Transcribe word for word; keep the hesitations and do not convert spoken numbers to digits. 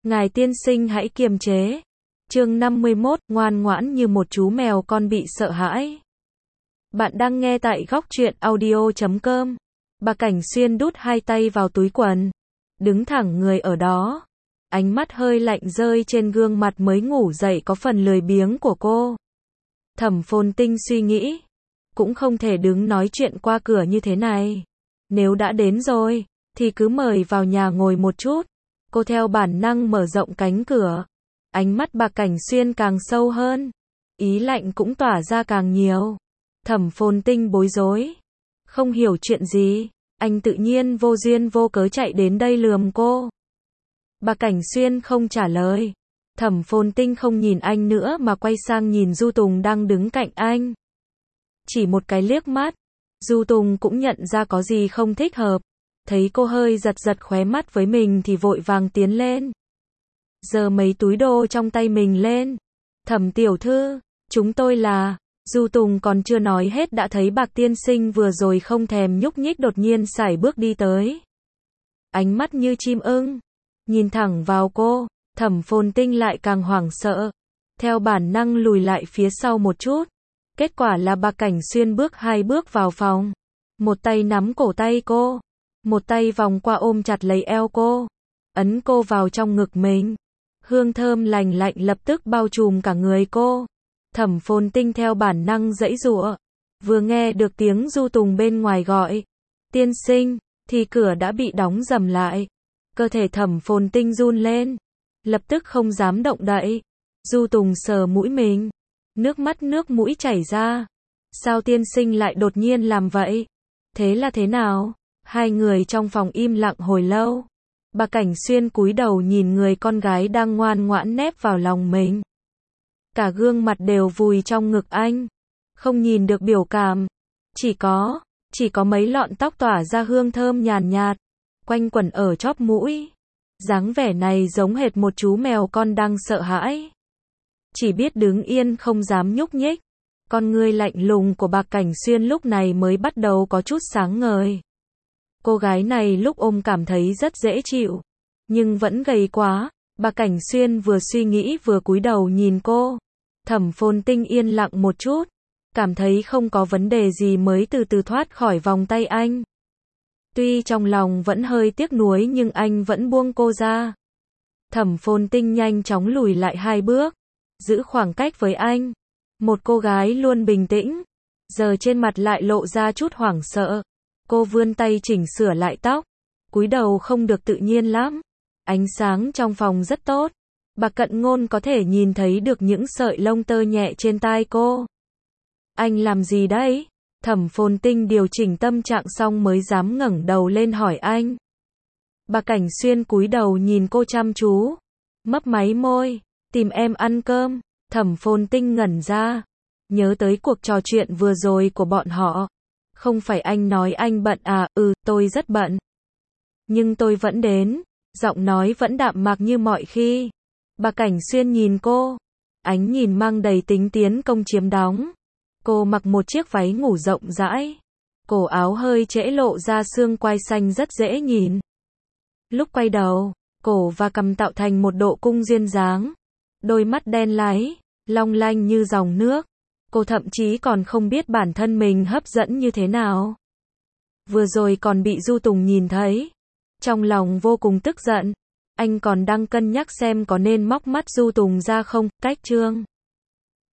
Ngài tiên sinh hãy kiềm chế. Chương năm mươi mốt, ngoan ngoãn như một chú mèo con bị sợ hãi. Bạn đang nghe tại góc truyện audio chấm com. Bà Cảnh Xuyên đút hai tay vào túi quần, đứng thẳng người ở đó. Ánh mắt hơi lạnh rơi trên gương mặt mới ngủ dậy có phần lười biếng của cô. Thẩm Phồn Tinh suy nghĩ, cũng không thể đứng nói chuyện qua cửa như thế này. Nếu đã đến rồi, thì cứ mời vào nhà ngồi một chút. Cô theo bản năng mở rộng cánh cửa. Ánh mắt bà Cảnh Xuyên càng sâu hơn, ý lạnh cũng tỏa ra càng nhiều. Thẩm Phồn Tinh bối rối, không hiểu chuyện gì, anh tự nhiên vô duyên vô cớ chạy đến đây lườm cô. Bà Cảnh Xuyên không trả lời. Thẩm Phồn Tinh không nhìn anh nữa mà quay sang nhìn Du Tùng đang đứng cạnh anh. Chỉ một cái liếc mắt, Du Tùng cũng nhận ra có gì không thích hợp. Thấy cô hơi giật giật khóe mắt với mình thì vội vàng tiến lên. Giơ mấy túi đồ trong tay mình lên. Thẩm tiểu thư, chúng tôi là... Du Tùng còn chưa nói hết đã thấy Bạc tiên sinh vừa rồi không thèm nhúc nhích đột nhiên sải bước đi tới. Ánh mắt như chim ưng, nhìn thẳng vào cô. Thẩm Phồn Tinh lại càng hoảng sợ, theo bản năng lùi lại phía sau một chút. Kết quả là Bạc Cảnh Xuyên bước hai bước vào phòng, một tay nắm cổ tay cô, một tay vòng qua ôm chặt lấy eo cô, ấn cô vào trong ngực mình. Hương thơm lành lạnh lập tức bao trùm cả người cô. Thẩm Phồn Tinh theo bản năng giãy giụa, vừa nghe được tiếng Du Tùng bên ngoài gọi tiên sinh, thì cửa đã bị đóng rầm lại. Cơ thể Thẩm Phồn Tinh run lên, lập tức không dám động đậy. Du Tùng sờ mũi mình, nước mắt nước mũi chảy ra. Sao tiên sinh lại đột nhiên làm vậy? Thế là thế nào? Hai người trong phòng im lặng hồi lâu. Bà Cảnh Xuyên cúi đầu nhìn người con gái đang ngoan ngoãn nép vào lòng mình. Cả gương mặt đều vùi trong ngực anh, không nhìn được biểu cảm. Chỉ có, chỉ có mấy lọn tóc tỏa ra hương thơm nhàn nhạt, quanh quẩn ở chóp mũi. Dáng vẻ này giống hệt một chú mèo con đang sợ hãi, chỉ biết đứng yên không dám nhúc nhích. Con ngươi lạnh lùng của Bạc Cảnh Xuyên lúc này mới bắt đầu có chút sáng ngời. Cô gái này lúc ôm cảm thấy rất dễ chịu, nhưng vẫn gầy quá. Bạc Cảnh Xuyên vừa suy nghĩ vừa cúi đầu nhìn cô. Thẩm Phồn Tinh yên lặng một chút, cảm thấy không có vấn đề gì mới từ từ thoát khỏi vòng tay anh. Tuy trong lòng vẫn hơi tiếc nuối nhưng anh vẫn buông cô ra. Thẩm Phồn Tinh nhanh chóng lùi lại hai bước, giữ khoảng cách với anh. Một cô gái luôn bình tĩnh, giờ trên mặt lại lộ ra chút hoảng sợ. Cô vươn tay chỉnh sửa lại tóc, cúi đầu không được tự nhiên lắm. Ánh sáng trong phòng rất tốt, Bạc Cận Ngôn có thể nhìn thấy được những sợi lông tơ nhẹ trên tai cô. Anh làm gì đấy? Thẩm Phồn Tinh điều chỉnh tâm trạng xong mới dám ngẩng đầu lên hỏi anh. Bạc Cảnh Xuyên cúi đầu nhìn cô chăm chú, mấp máy môi, tìm em ăn cơm. Thẩm Phồn Tinh ngẩn ra, nhớ tới cuộc trò chuyện vừa rồi của bọn họ. Không phải anh nói anh bận à? Ừ, tôi rất bận. Nhưng tôi vẫn đến. Giọng nói vẫn đạm mạc như mọi khi. Bạc Cảnh Xuyên nhìn cô, ánh nhìn mang đầy tính tiến công chiếm đóng. Cô mặc một chiếc váy ngủ rộng rãi, cổ áo hơi trễ lộ ra xương quai xanh rất dễ nhìn. Lúc quay đầu, cổ và cằm tạo thành một độ cung duyên dáng. Đôi mắt đen láy, long lanh như dòng nước. Cô thậm chí còn không biết bản thân mình hấp dẫn như thế nào. Vừa rồi còn bị Du Tùng nhìn thấy, trong lòng vô cùng tức giận. Anh còn đang cân nhắc xem có nên móc mắt Du Tùng ra không. Cách chương